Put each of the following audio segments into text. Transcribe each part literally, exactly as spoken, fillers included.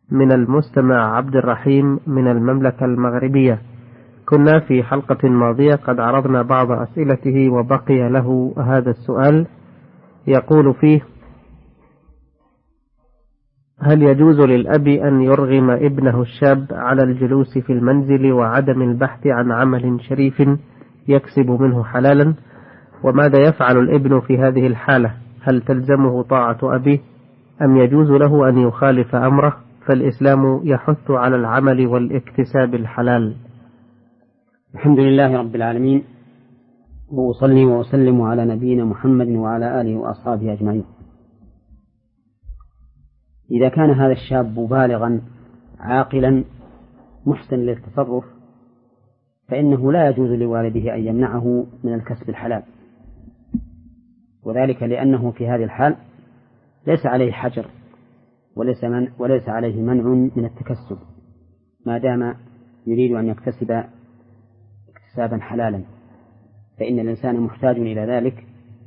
من المستمع عبد الرحيم من المملكة المغربية. كنا في حلقة ماضية قد عرضنا بعض أسئلته وبقي له هذا السؤال، يقول فيه: هل يجوز للأب أن يرغم ابنه الشاب على الجلوس في المنزل وعدم البحث عن عمل شريف يكسب منه حلالا؟ وماذا يفعل الابن في هذه الحالة؟ هل تلزمه طاعة أبيه أم يجوز له أن يخالف أمره؟ فالإسلام يحث على العمل والاكتساب الحلال. الحمد لله رب العالمين، وأصلي وأسلم على نبينا محمد وعلى آله وأصحابه أجمعين. إذا كان هذا الشاب بالغا عاقلا محسن للتصرف فإنه لا يجوز لوالده أن يمنعه من الكسب الحلال، وذلك لأنه في هذه الحال ليس عليه حجر وليس, من وليس عليه منع من التكسب ما دام يريد أن يكتسب اكتسابا حلالا، فإن الإنسان محتاج إلى ذلك،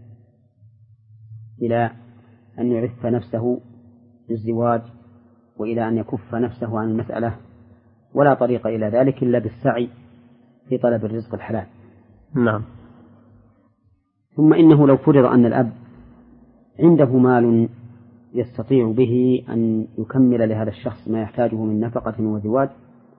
إلى أن يعف نفسه بالزواج وإلى أن يكف نفسه عن المسألة، ولا طريق إلى ذلك إلا بالسعي في طلب الرزق الحلال. نعم. ثم إنه لو فرض أن الأب عنده مال يستطيع به أن يكمل لهذا الشخص ما يحتاجه من نفقة وزواج،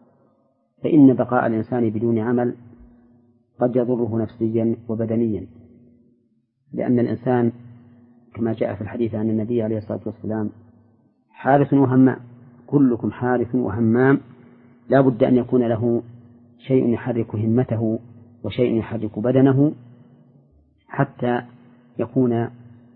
فإن بقاء الإنسان بدون عمل قد يضره نفسيا وبدنيا، لأن الإنسان كما جاء في الحديث عن النبي عليه الصلاة والسلام: حارث وهمام، كلكم حارث وهمام، لا بد أن يكون له شيء يحرك همته وشيء يحرك بدنه حتى يكون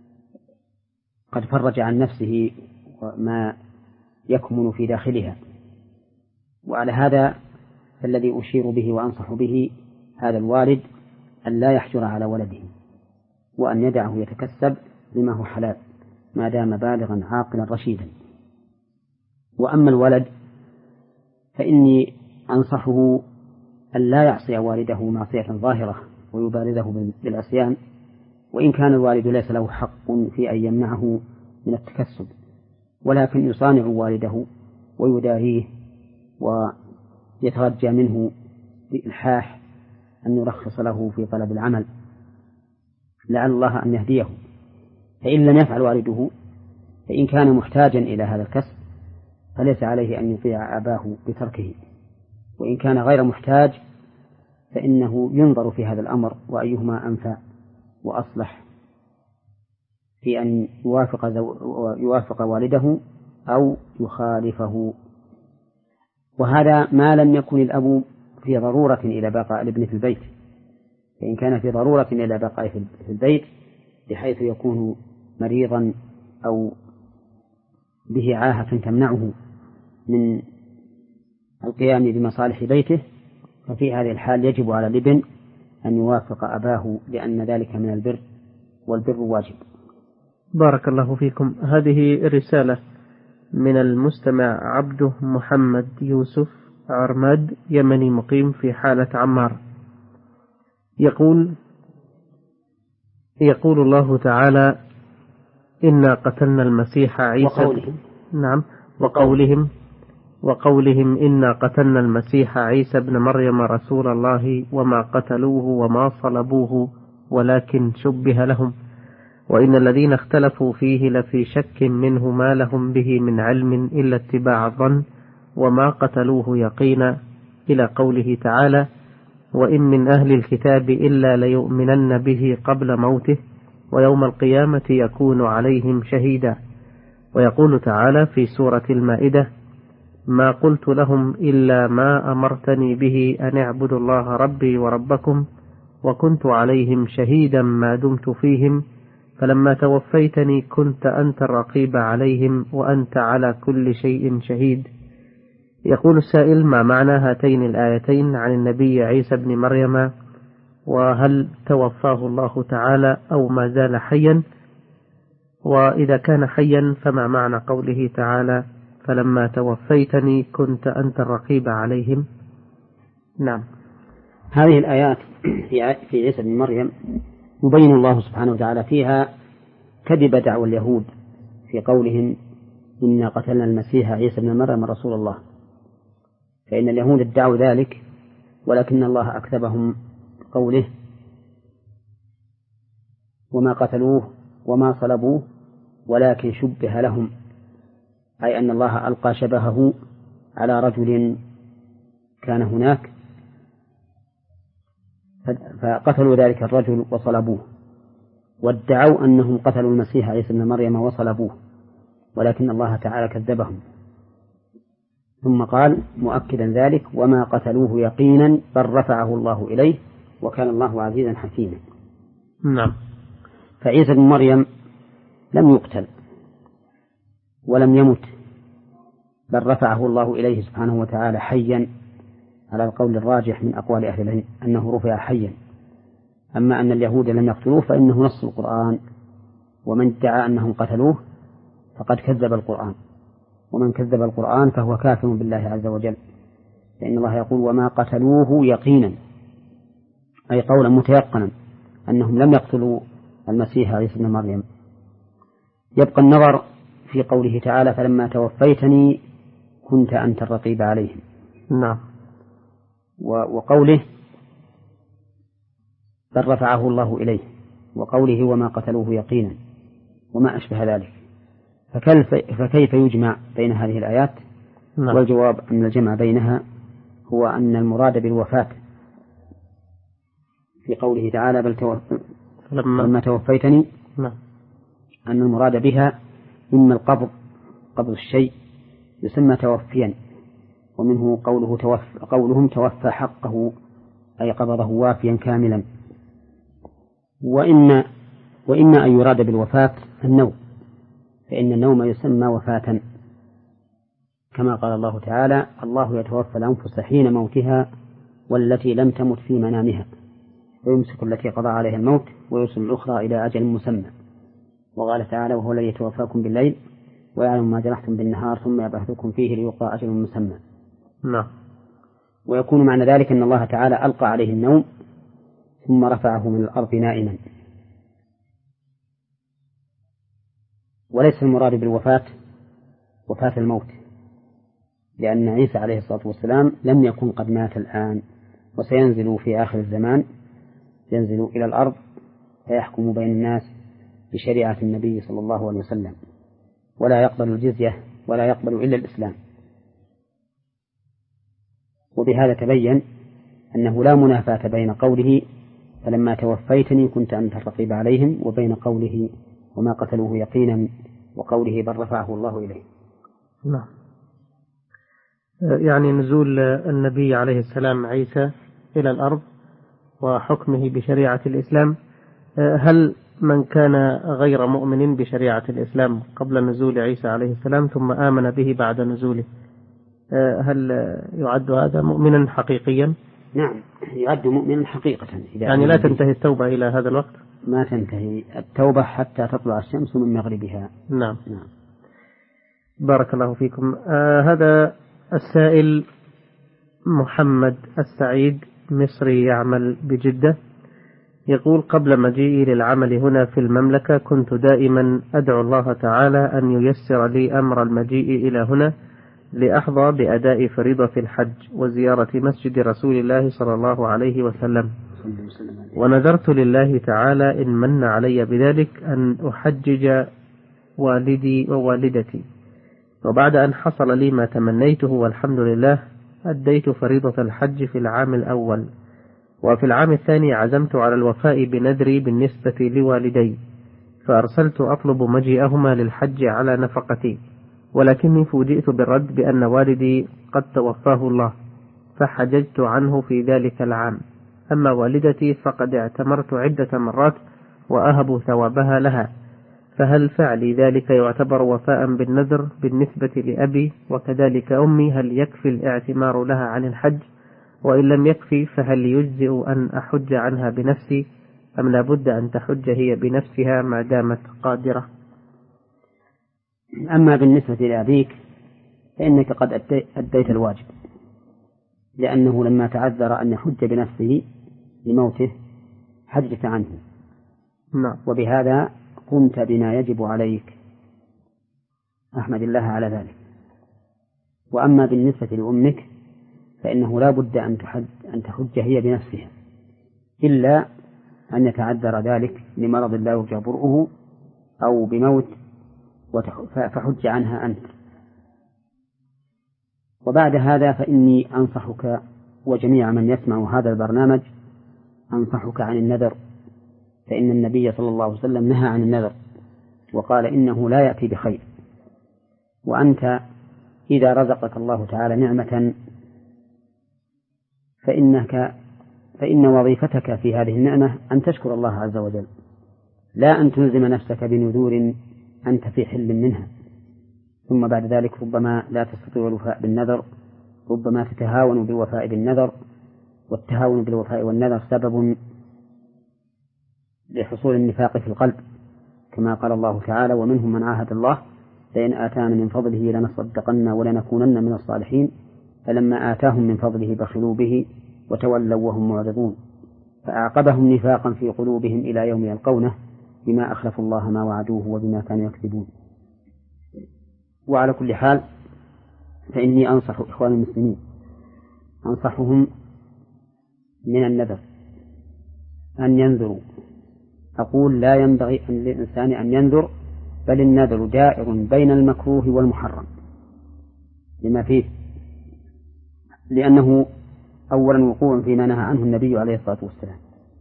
قد فرج عن نفسه ما يكمن في داخلها. وعلى هذا فالذي أشير به وأنصح به هذا الوالد أن لا يحجر على ولده، وأن يدعه يتكسب بما هو حلال ما دام بالغا عاقلا رشيدا. وأما الولد فإني أنصحه أن لا يعصي والده معصية ظاهرة ويبارزه بالعصيان، وإن كان الوالد ليس له حق في أن يمنعه من التكسب، ولكن يصانع والده ويداريه ويترجى منه بإلحاح أن يرخص له في طلب العمل لعل الله أن يهديه. فإن لم يفعل والده، فإن كان محتاجا إلى هذا الكسب فليس عليه أن يطيع أباه بتركه، وإن كان غير محتاج فإنه ينظر في هذا الأمر وأيهما أنفع وأصلح في أن يوافق, يوافق والده أو يخالفه. وهذا ما لم يكن الأب في ضرورة إلى بقاء الابن في البيت، فإن كان في ضرورة إلى بقاء في البيت بحيث يكون مريضا أو به عاهة تمنعه من القيام بمصالح بيته، ففي هذه الحال يجب على الابن أن يوافق أباه، لأن ذلك من البر، والبر واجب. بارك الله فيكم. هذه رسالة من المستمع عبده محمد يوسف عرماد، يمني مقيم في حالة عمار. يقول يقول الله تعالى: إنا قتلنا المسيح عيسى. وقولهم نعم وقولهم وقولهم إنا قتلنا المسيح عيسى ابن مريم رسول الله وما قتلوه وما صلبوه ولكن شبه لهم وإن الذين اختلفوا فيه لفي شك منه ما لهم به من علم إلا اتباع الظن وما قتلوه يقينا، إلى قوله تعالى: وإن من أهل الكتاب إلا ليؤمنن به قبل موته ويوم القيامة يكون عليهم شهيدا. ويقول تعالى في سورة المائدة: ما قلت لهم إلا ما أمرتني به أن اعبدوا الله ربي وربكم وكنت عليهم شهيدا ما دمت فيهم فلما توفيتني كنت أنت الرقيب عليهم وأنت على كل شيء شهيد. يقول السائل: ما معنى هاتين الآيتين عن النبي عيسى بن مريم؟ وهل توفاه الله تعالى أو ما زال حيا؟ وإذا كان حيا فما معنى قوله تعالى: فلما توفيتني كنت أنت الرقيب عليهم؟ نعم. هذه الآيات في عيسى بن مريم يبين الله سبحانه وتعالى فيها كذب دعوى اليهود في قولهم إنا قتلنا المسيح عيسى بن مريم رسول الله، فإن اليهود ادعوا ذلك ولكن الله أكذبهم قوله وما قتلوه وما صلبوه ولكن شبه لهم، أي أن الله ألقى شبهه على رجل كان هناك فقتلوا ذلك الرجل وصلبوه، وادعوا أنهم قتلوا المسيح عيسى بن مريم وصلبوه ولكن الله تعالى كذبهم. ثم قال مؤكدا ذلك وما قتلوه يقينا بل رفعه الله إليه وكان الله عزيزا حكيما. نعم. فعيسى بن مريم لم يقتل ولم يمت، بل رفعه الله إليه سبحانه وتعالى حيا على القول الراجح من أقوال أهل العلم أنه رفع حيا. أما أن اليهود لم يقتلوه فإنه نص القرآن، ومن ادعى أنهم قتلوه فقد كذب القرآن، ومن كذب القرآن فهو كافر بالله عز وجل، لأن الله يقول وما قتلوه يقينا، أي قولا متيقنا أنهم لم يقتلوا المسيح عيسى بن مريم. يبقى النظر في قوله تعالى فلما توفيتني كنت أنت الرقيب عليهم. نعم. وقوله بل رفعه الله إليه، وقوله وما قتلوه يقينا، وما أشبه ذلك. فكيف يجمع بين هذه الآيات؟ نعم. والجواب أن الجمع بينها هو أن المراد بالوفاة في قوله تعالى بل توف... لما... لما توفيتني، نعم. أن المراد بها إما القبض، قبض الشيء يسمى توفيا، ومنه قوله توفى قولهم توفى حقه أي قبضه وافيا كاملا. وإما وإما أن يراد بالوفاة النوم، فإن النوم يسمى وفاة، كما قال الله تعالى الله يتوفى الأنفس حين موتها والتي لم تمت في منامها ويمسك التي قضى عليها الموت ويرسل الأخرى إلى أجل مسمى. وقال تعالى وهو الذي يتوفاكم بالليل ويعلم ما جرحتم بالنهار ثم يبعثكم فيه ليقضى أجل مسمى. نعم. ويكون معنى ذلك أن الله تعالى ألقى عليه النوم ثم رفعه من الأرض نائما. وليس المراد بالوفاة وفاة الموت، لأن عيسى عليه الصلاة والسلام لم يكن قد مات الآن، وسينزل في آخر الزمان، ينزل إلى الأرض فيحكم بين الناس بشريعة النبي صلى الله عليه وسلم، ولا يقبل الجزية ولا يقبل إلا الإسلام. وبهذا تبين أنه لا منافاة بين قوله فلما توفيتني كنت أنت الرقيب عليهم وبين قوله وما قتلوه يقينا وقوله بل رفعه الله إليه. نعم. يعني نزول النبي عليه السلام عيسى إلى الأرض وحكمه بشريعة الإسلام، هل من كان غير مؤمن بشريعة الإسلام قبل نزول عيسى عليه السلام ثم آمن به بعد نزوله، هل يعد هذا مؤمنا حقيقيا؟ نعم يعد مؤمنا حقيقة. يعني لا تنتهي التوبة إلى هذا الوقت؟ ما تنتهي التوبة حتى تطلع الشمس من مغربها. نعم. نعم. بارك الله فيكم. آه هذا السائل محمد السعيد مصري يعمل بجدة، يقول قبل مجيئي للعمل هنا في المملكة كنت دائما أدعو الله تعالى أن ييسر لي أمر المجيء إلى هنا لأحظى بأداء فريضة الحج وزيارة مسجد رسول الله صلى الله عليه وسلم، ونذرت لله تعالى إن من علي بذلك أن أحجج والدي ووالدتي، وبعد أن حصل لي ما تمنيته والحمد لله أديت فريضة الحج في العام الأول، وفي العام الثاني عزمت على الوفاء بنذري بالنسبة لوالدي، فأرسلت أطلب مجيئهما للحج على نفقتي، ولكني فوجئت بالرد بأن والدي قد توفاه الله فحججت عنه في ذلك العام، أما والدتي فقد اعتمرت عدة مرات وأهب ثوابها لها، فهل فعلي ذلك يعتبر وفاء بالنذر بالنسبة لأبي وكذلك أمي؟ هل يكفي الاعتمار لها عن الحج؟ وإن لم يكفي فهل يجزئ أن أحج عنها بنفسي أم لابد أن تحج هي بنفسها ما دامت قادرة؟ أما بالنسبة لأبيك فإنك قد أديت الواجب، لأنه لما تعذر أن يحج بنفسه لموته حجت عنه. نعم. وبهذا قمت بما يجب عليك، أحمد الله على ذلك. وأما بالنسبة لأمك فإنه لا بد أن تحج, أن تحج هي بنفسها، إلا أن يتعذر ذلك لمرض لا يرجى برؤه أو بموت فحج عنها أنت. وبعد هذا فإني أنصحك وجميع من يسمع هذا البرنامج أنصحك عن النذر، فإن النبي صلى الله عليه وسلم نهى عن النذر وقال إنه لا يأتي بخير. وأنت إذا رزقك الله تعالى نعمة فإنك فإن وظيفتك في هذه النعمة أن تشكر الله عز وجل، لا أن تلزم نفسك بنذور أنت في حل منها، ثم بعد ذلك ربما لا تستطيع الوفاء بالنذر، ربما تتهاون بالوفاء بالنذر، والتهاون بالوفاء والنذر سبب لحصول النفاق في القلب، كما قال الله تعالى: ومنهم من عاهد الله لئن آتانا من فضله لنصدقن ولنكونن من الصالحين فلما آتاهم من فضله بخلوا به وتولوا وهم معرضون فأعقبهم نفاقا في قلوبهم إلى يوم يلقونه بما أخلفوا الله ما وعدوه وبما كانوا يكذبون. وعلى كل حال فإني أنصح إخوان المسلمين أنصحهم من النذر أن ينذروا. أقول لا ينبغي للإنسان أن ينذر، بل النذر دائر بين المكروه والمحرم لما فيه، لأنه أولا وقوع فيما نهى عنه النبي عليه الصلاة والسلام.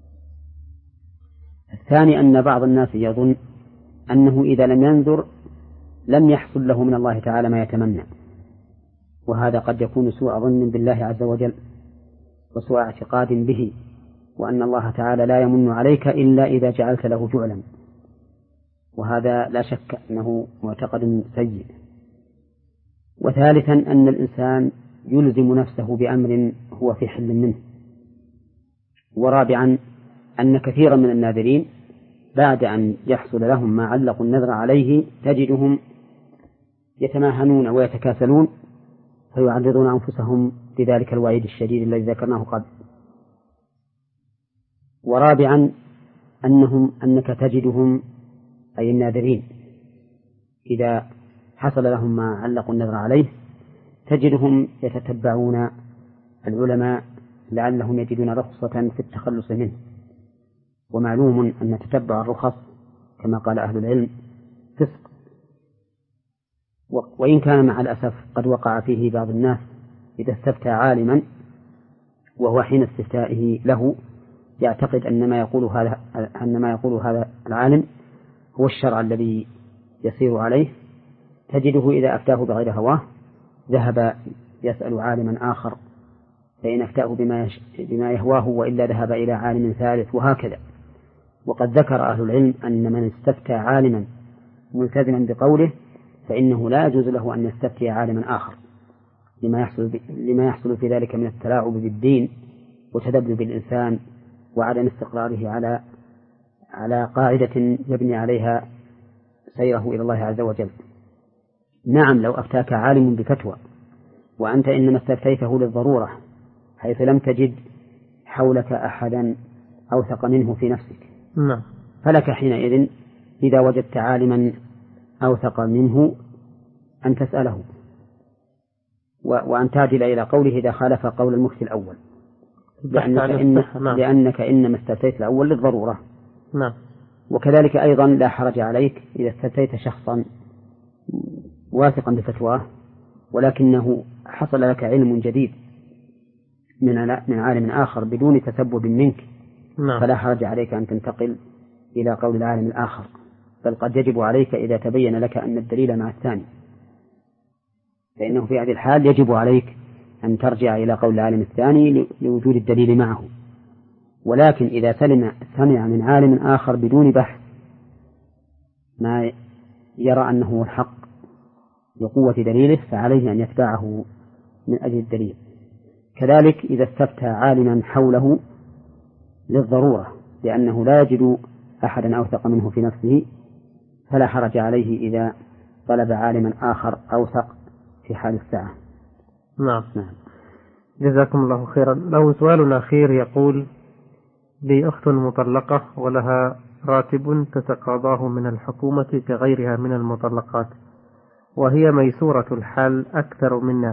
الثاني أن بعض الناس يظن أنه إذا لم ينذر لم يحصل له من الله تعالى ما يتمنى، وهذا قد يكون سوء ظن بالله عز وجل وسوء اعتقاد به، وأن الله تعالى لا يمن عليك إلا إذا جعلت له جعلا، وهذا لا شك أنه معتقد سيء. وثالثا أن الإنسان يلزم نفسه بأمر هو في حل منه. ورابعا أن كثيرا من الناذرين بعد أن يحصل لهم ما علقوا النذر عليه تجدهم يتماهنون ويتكاسلون فيعرضون أنفسهم لذلك الوعيد الشديد الذي ذكرناه قبل. ورابعا أنهم أنك تجدهم أي الناذرين إذا حصل لهم ما علقوا النذر عليه تجدهم يتتبعون العلماء لعلهم يجدون رخصة في التخلص منه. ومعلوم أن تتبع الرخص كما قال أهل العلم فسق، وإن كان مع الأسف قد وقع فيه بعض الناس إذا استفتى عالما وهو حين استفتائه له يعتقد أن ما يقول هذا أن ما يقول هذا العالم هو الشرع الذي يسير عليه، تجده إذا أفتاه بغير هواه ذهب يسأل عالما آخر فإن أفتاه بما, بما يهواه وإلا ذهب إلى عالم ثالث وهكذا. وقد ذكر أهل العلم أن من استفتى عالما ملتزما بقوله فإنه لا يجوز له أن يستفتي عالما آخر لما يحصل, لما يحصل في ذلك من التلاعب بالدين وتدبلب الإنسان وعدم استقراره على على قاعدة يبني عليها سيره إلى الله عز وجل. نعم لو أفتاك عالم بفتوى وأنت إنما استفتيته للضرورة حيث لم تجد حولك أحدا أوثق منه في نفسك، نعم، فلك حينئذ إذا وجدت عالما أوثق منه أن تسأله وأن تعدل إلى قوله إذا خالف قول المفتي الأول، لأنك, إن نعم. لأنك إنما استفتيت الأول للضرورة. نعم. وكذلك أيضا لا حرج عليك إذا استفتيت شخصا واثقا بفتواه ولكنه حصل لك علم جديد من من عالم آخر بدون تسبب منك، نعم. فلا حرج عليك أن تنتقل إلى قول العالم الآخر، بل قد يجب عليك إذا تبين لك أن الدليل مع الثاني، فإنه في هذه الحال يجب عليك أن ترجع إلى قول العالم الثاني لوجود الدليل معه. ولكن إذا سلم سمع من عالم آخر بدون بحث ما يرى أنه الحق لقوة دليله فعليه أن يتبعه من أجل الدليل. كذلك إذا استفتى عالما حوله للضرورة لأنه لا يجد أحدا أوثق منه في نفسه فلا حرج عليه إذا طلب عالما آخر أوثق في حال الساعة. نعم. نعم. جزاكم الله خيرا. له سؤال أخير يقول: لي أخت مطلقة ولها راتب تتقاضاه من الحكومة كغيرها من المطلقات، وهي ميسورة الحال أكثر منا،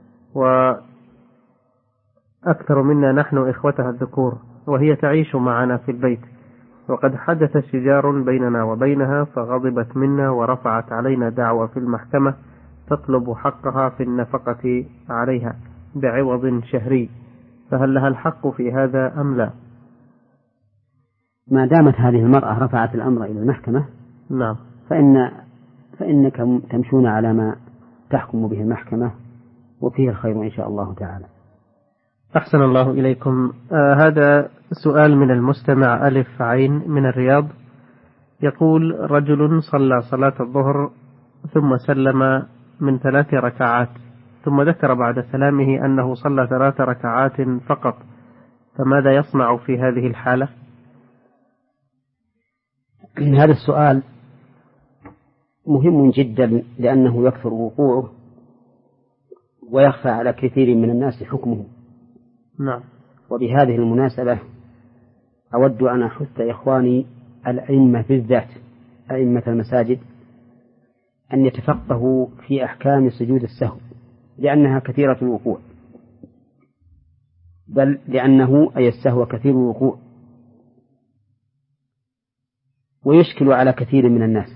وأكثر منا نحن إخوتها الذكور، وهي تعيش معنا في البيت، وقد حدث شجار بيننا وبينها فغضبت منا ورفعت علينا دعوى في المحكمة تطلب حقها في النفقة عليها بعوض شهري، فهل لها الحق في هذا أم لا؟ ما دامت هذه المرأة رفعت الأمر إلى المحكمة نعم فإن فإنكم تمشون على ما تحكم به المحكمة، وفيه الخير إن شاء الله تعالى. أحسن الله إليكم. آه هذا سؤال من المستمع ألف عين من الرياض، يقول: رجل صلى صلاة الظهر ثم سلم من ثلاث ركعات، ثم ذكر بعد سلامه أنه صلى ثلاث ركعات فقط، فماذا يصنع في هذه الحالة؟ هذا السؤال مهم جدا لأنه يكثر وقوعه ويخفى على كثير من الناس حكمه. نعم. وبهذه المناسبة أود أن أحث إخواني الأئمة بالذات أئمة المساجد أن يتفقهوا في أحكام سجود السهو، لأنها كثيرة الوقوع، بل لأنه أي السهو كثير الوقوع ويشكل على كثير من الناس.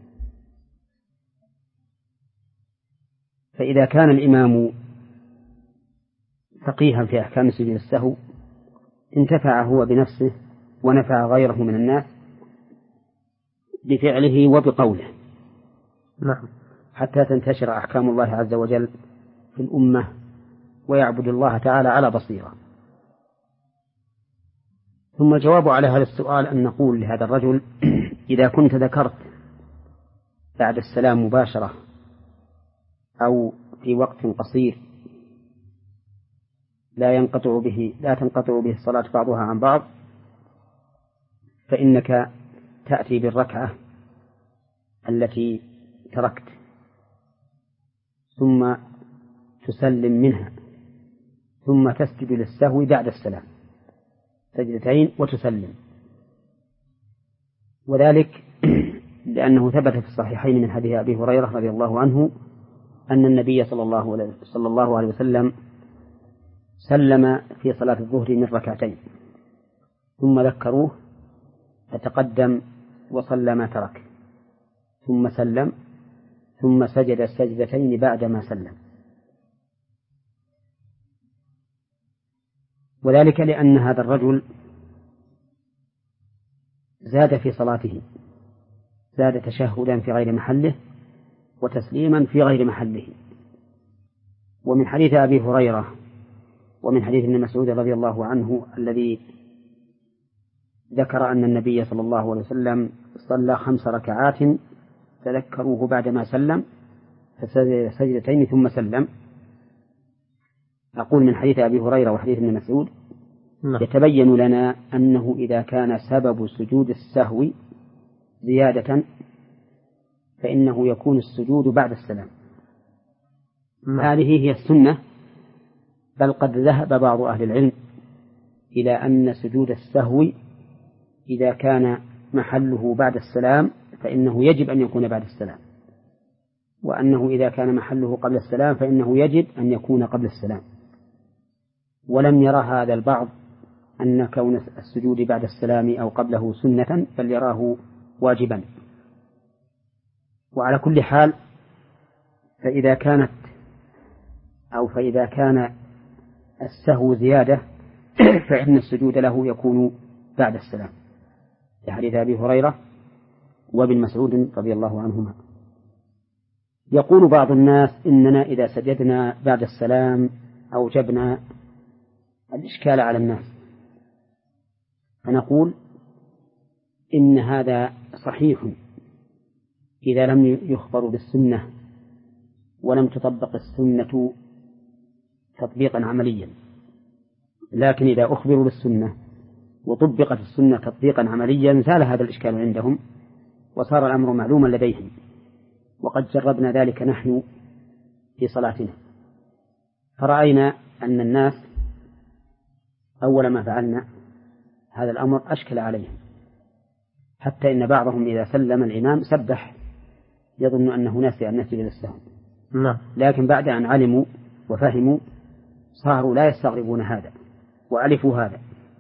فإذا كان الإمام فقيها في أحكام سجود السهو انتفع هو بنفسه ونفع غيره من الناس بفعله وبقوله. نعم. حتى تنتشر أحكام الله عز وجل في الأمة ويعبد الله تعالى على بصيرة. ثم الجواب على هذا السؤال أن نقول لهذا الرجل: إذا كنت ذكرت بعد السلام مباشرة أو في وقت قصير لا ينقطع به لا تنقطع به الصلاة بعضها عن بعض، فإنك تأتي بالركعة التي تركت ثم تسلم منها، ثم تسجد للسهو بعد السلام سجدتين وتسلم. وذلك لأنه ثبت في الصحيحين من حديث أبي هريرة رضي الله عنه أن النبي صلى الله صلى الله عليه وسلم سلم في صلاة الظهر من ركعتين ثم ذكروه فتقدم وصلى ما ترك ثم سلم ثم سجد السجدتين بعدما سلم. وذلك لأن هذا الرجل زاد في صلاته، زاد تشهدا في غير محله وتسليما في غير محله. ومن حديث أبي هريرة ومن حديث ابن مسعود رضي الله عنه الذي ذكر أن النبي صلى الله عليه وسلم صلى خمس ركعات تذكروه بعدما سلم فسجد سجدتين ثم سلم، أقول من حديث أبي هريرة وحديث ابن مسعود يتبين لنا أنه إذا كان سبب سجود السهو زيادة فإنه يكون السجود بعد السلام. هذه هي السنة، بل قد ذهب بعض أهل العلم إلى أن سجود السهو إذا كان محله بعد السلام فإنه يجب أن يكون بعد السلام، وأنه إذا كان محله قبل السلام فإنه يجب أن يكون قبل السلام. ولم يرى هذا البعض أن كون السجود بعد السلام أو قبله سنة، بل يراه واجبا. وعلى كل حال فإذا كانت أو فإذا كان السهو زيادة فإن السجود له يكون بعد السلام، لحديث أبي هريرة وابن مسعود رضي الله عنهما. يقول بعض الناس إننا إذا سجدنا بعد السلام أوجبنا الإشكال على الناس، فنقول إن هذا صحيح إذا لم يخبروا بالسنة ولم تطبق السنة تطبيقا عمليا، لكن إذا أخبروا بالسنة وطبقت السنة تطبيقا عمليا زال هذا الإشكال عندهم وصار الأمر معلوما لديهم، وقد جربنا ذلك نحن في صلاتنا، فرأينا أن الناس أول ما فعلنا هذا الأمر أشكل عليهم، حتى إن بعضهم إذا سلم الإمام سبح يظن أنه ناسي أن يسجد للسهو. نعم. لكن بعد أن علموا وفهموا صاروا لا يستغربون هذا وألفوا هذا.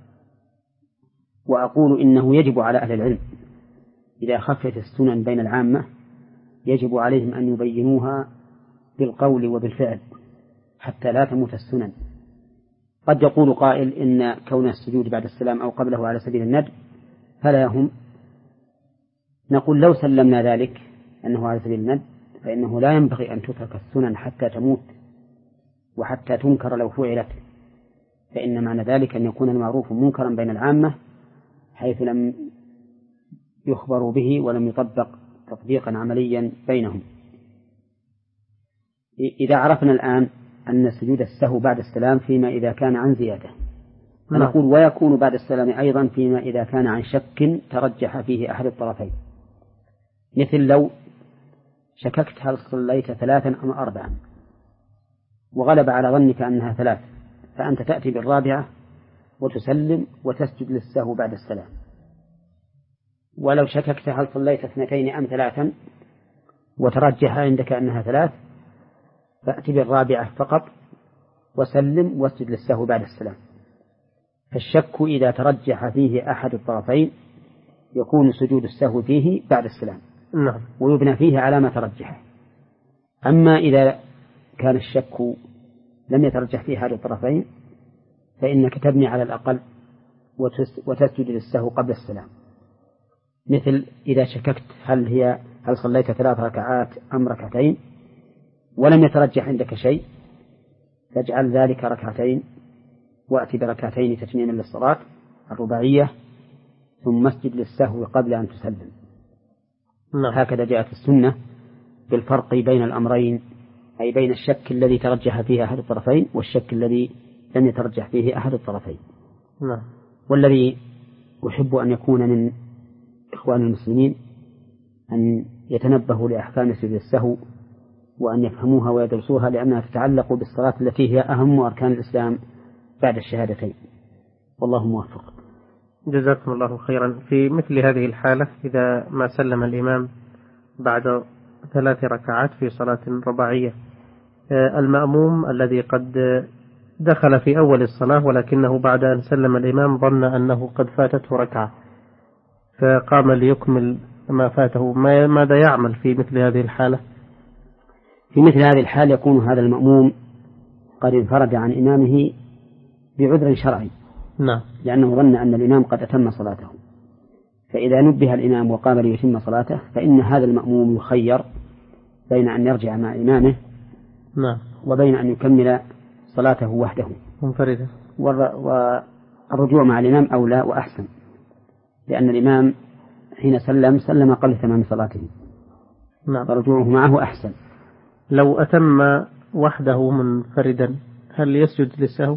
وأقول إنه يجب على أهل العلم إذا خفت السنن بين العامة يجب عليهم أن يبينوها بالقول وبالفعل حتى لا تموت السنن. قد يقول قائل إن كون السجود بعد السلام أو قبله على سبيل الندب فلا يهم. نقول لو سلمنا ذلك أنه على سبيل الندب فإنه لا ينبغي أن تترك السنن حتى تموت وحتى تنكر لو فعلت، فإن معنى ذلك أن يكون المعروف منكرا بين العامة حيث لم يخبروا به ولم يطبق تطبيقا عمليا بينهم. إذا عرفنا الآن أن سجود السهو بعد السلام فيما إذا كان عن زيادة، فنقول ويكون بعد السلام أيضا فيما إذا كان عن شك ترجح فيه أحد الطرفين، مثل لو شككت هل صليت ثلاثا أم أربعا وغلب على ظنك أنها ثلاث، فأنت تأتي بالرابعة وتسلم وتسجد للسهو بعد السلام. ولو شككت هل صليت اثنتين أم ثلاثا وترجح عندك أنها ثلاث، فأتي بالرابعة فقط وسلم واسجد للسهو بعد السلام. فالشك إذا ترجح فيه أحد الطرفين يكون سجود السهو فيه بعد السلام. نعم. ويبنى فيه على ما ترجحه. أما إذا كان الشك لم يترجح فيه أحد الطرفين فإنك تبني على الأقل وتسجد للسهو قبل السلام، مثل إذا شككت هل هي هل صليت ثلاث ركعات أم ركعتين ولم يترجح عندك شيء، فاجعل ذلك ركعتين وأتي بركعتين تتميما للصلاة الرباعية ثم اسجد للسهو قبل أن تسلم. نعم. هكذا جاءت السنة بالفرق بين الأمرين، أي بين الشك الذي ترجح فيه أحد الطرفين والشك الذي لم يترجح فيه أحد الطرفين. نعم. والذي أحب أن يكون من إخوان المسلمين أن يتنبهوا لأحكام سجود السهو وأن يفهموها ويدرسوها، لأنها تتعلق بالصلاة التي هي أهم أركان الإسلام بعد الشهادتين. والله موفق. جزاكم الله خيرا. في مثل هذه الحالة إذا ما سلم الإمام بعد ثلاث ركعات في صلاة رباعية، المأموم الذي قد دخل في أول الصلاة ولكنه بعد أن سلم الإمام ظن أنه قد فاتته ركعة فقام ليكمل ما فاته، ماذا يعمل في مثل هذه الحالة؟ في مثل هذه الحالة يكون هذا المأموم قد انفرد عن إمامه بعذر شرعي. نعم. لأنه ظن أن الإمام قد أتم صلاته، فإذا نبه الإمام وقام ليتم صلاته فإن هذا المأموم يخير بين أن يرجع مع إمامه نعم. وبين أن يكمل صلاته وحده منفردا، والرجوع مع الإمام أولى وأحسن، لأن الإمام حين سلم سلم قبل تمام صلاته. نعم. فرجوعه معه أحسن. لو أتم وحده منفردا هل يسجد للسهو؟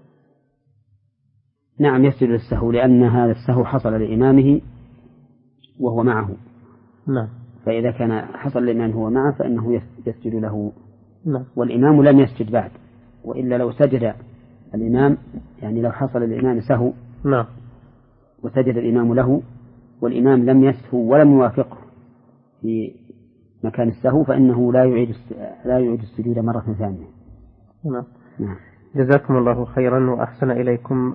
نعم يسجد للسهو، لأن هذا السهو حصل لإمامه وهو معه. نعم. فإذا كان حصل لمن هو معه فإنه يسجد له. نعم. والإمام لم يسجد بعد، وإلا لو سجد الإمام يعني لو حصل للإمام سهو نعم وسجد الإمام له والإمام لم يسهو ولم يوافقه في مكان السهو فإنه لا يعيد لا يعيد السجود مرة ثانية. نعم. نعم. جزاكم الله خيرا وأحسن إليكم.